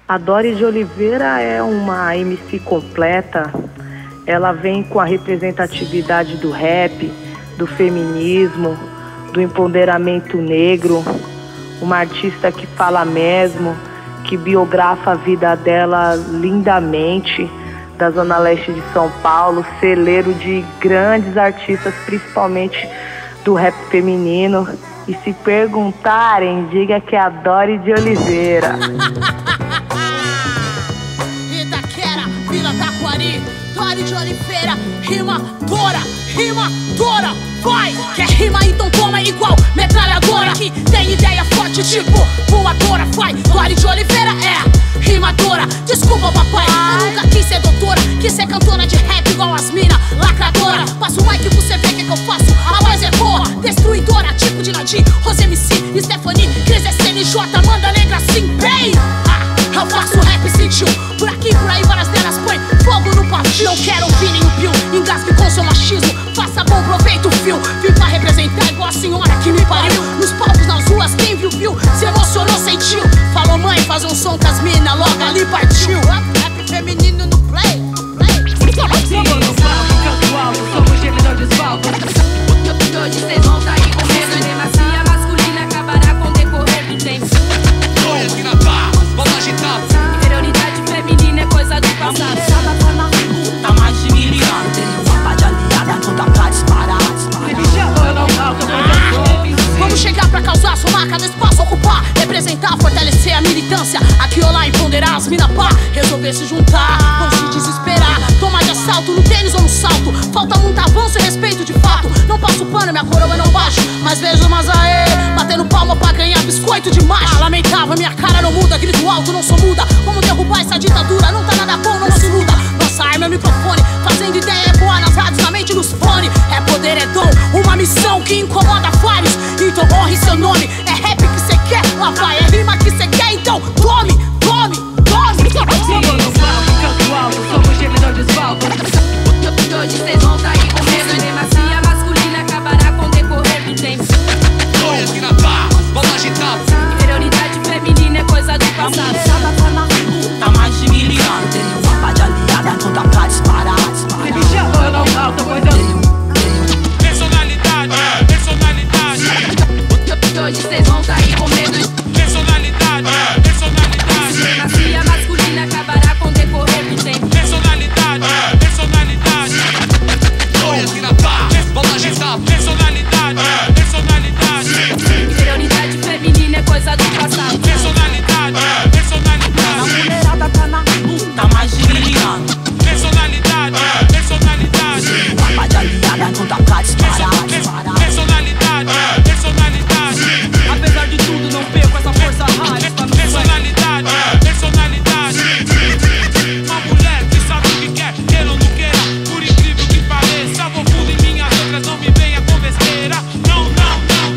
A Dori de Oliveira é uma MC completa. Ela vem com a representatividade do rap, do feminismo, do empoderamento negro. Uma artista que fala mesmo, que biografa a vida dela lindamente, da Zona Leste de São Paulo, celeiro de grandes artistas, principalmente do rap feminino. E se perguntarem, diga que é a Dori de Oliveira. Itaquera, Vila Taquari, Dori de Oliveira, rimadora, vai! Quer rima então toma igual metralhadora, que tem ideia forte tipo voadora, vai! Dori de Oliveira é rimadora, desculpa papai, eu nunca quis ser doutora, quis ser cantora de rap igual as mina, lacradora. Passa o mic e você vê que eu faço, a voz é boa, destruidora, tipo de Nadir, Rose MC, Stephanie, Cris SNJ, Amanda Negra, sim, bem! Eu faço rap sentiu, por aqui, por aí, várias delas põe fogo no pavio. Não quero ouvir nenhum pio, engasgue com seu machismo, faça bom proveito, fio. Vim pra representar igual a senhora que me pariu. Nos palcos, nas ruas, quem viu, viu, se emocionou, sentiu. Falou mãe, faz um som com as mina, logo ali partiu. Rap feminino no play. Somos no palco, canto alto, somos gemidão de asfalto. Hoje cês vão tá aí com medo, supremacia masculina acabará com o decorrer do tempo. Olha aqui na pá, vamos agitar. Inferioridade feminina é coisa do passado. Tá mais de 1000 anos, tenho uma pá de aliada, não dá pra disparar. Vamos chegar pra causar, somar cada espaço, ocupar, representar, fortalecer a militância. Aqui ou lá, empoderar as mina pá, resolver se juntar, não se desesperar, tomar de assalto no tênis ou no salto. Falta muito avanço e respeito de fato. Não passo pano, minha coroa não baixo, mas vejo umas aê, batendo palma pra ganhar biscoito de macho. Lamentável, minha cara não muda, grito alto, não sou muda. Como derrubar essa ditadura, não tá nada bom, não se luta. Nossa arma é o microfone, fazendo ideia é boa nas rádios, na mente nos fone. É poder, é dom, uma missão que incomoda vários. Então honre seu nome, é rap que cê quer, lá vai, é rima que cê quer, então tome, tome, tome. Somos no palco, canto alto, somos gemidão de asfalto. Hoje cês vão tá aí com medo, supremacia masculina acabará com o decorrer do tempo. Olha aqui na pá, vamos agitar. Inferioridade feminina é coisa do passado. Tá mais de 1000 anos, tenho uma pá de aliada, não dá pra disparar. Me chama, eu não falta, pois eu Personalidade, personalidade. hoje cês vão tá aí com medo. Personalidade, personalidade. Supremacia masculina acabará com o decorrer do tempo. Personalidade, personalidade. Olha aqui na pá, vamos agitar. Personalidade, personalidade. Inferioridade feminina é coisa do passado. Personalidade, personalidade. A mulherada tá na luta, mais de 1000 anos. Personalidade, personalidade. Uma pá de aliada, não dá pra disparar. Personalidade, personalidade. Apesar de tudo, não perco essa força rara. Personalidade, personalidade. Uma mulher que sabe o que quer, queira ou não queira. Por incrível que pareça, vou fundo em minhas letras, não me venha com besteira. Não, não, não,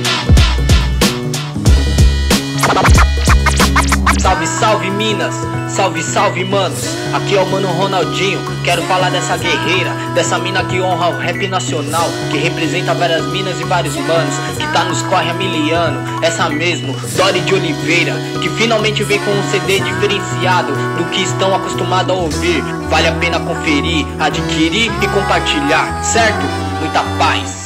não. Salve, salve Minas, salve, salve manos. Aqui é o mano Ronaldinho. Quero falar dessa guerreira, dessa mina que honra o rap nacional, que representa várias minas e vários manos, que tá nos corre há 1000 anos. Essa mesmo, Dori de Oliveira, que finalmente vem com um CD diferenciado do que estão acostumados a ouvir. Vale a pena conferir, adquirir e compartilhar, certo? Muita paz.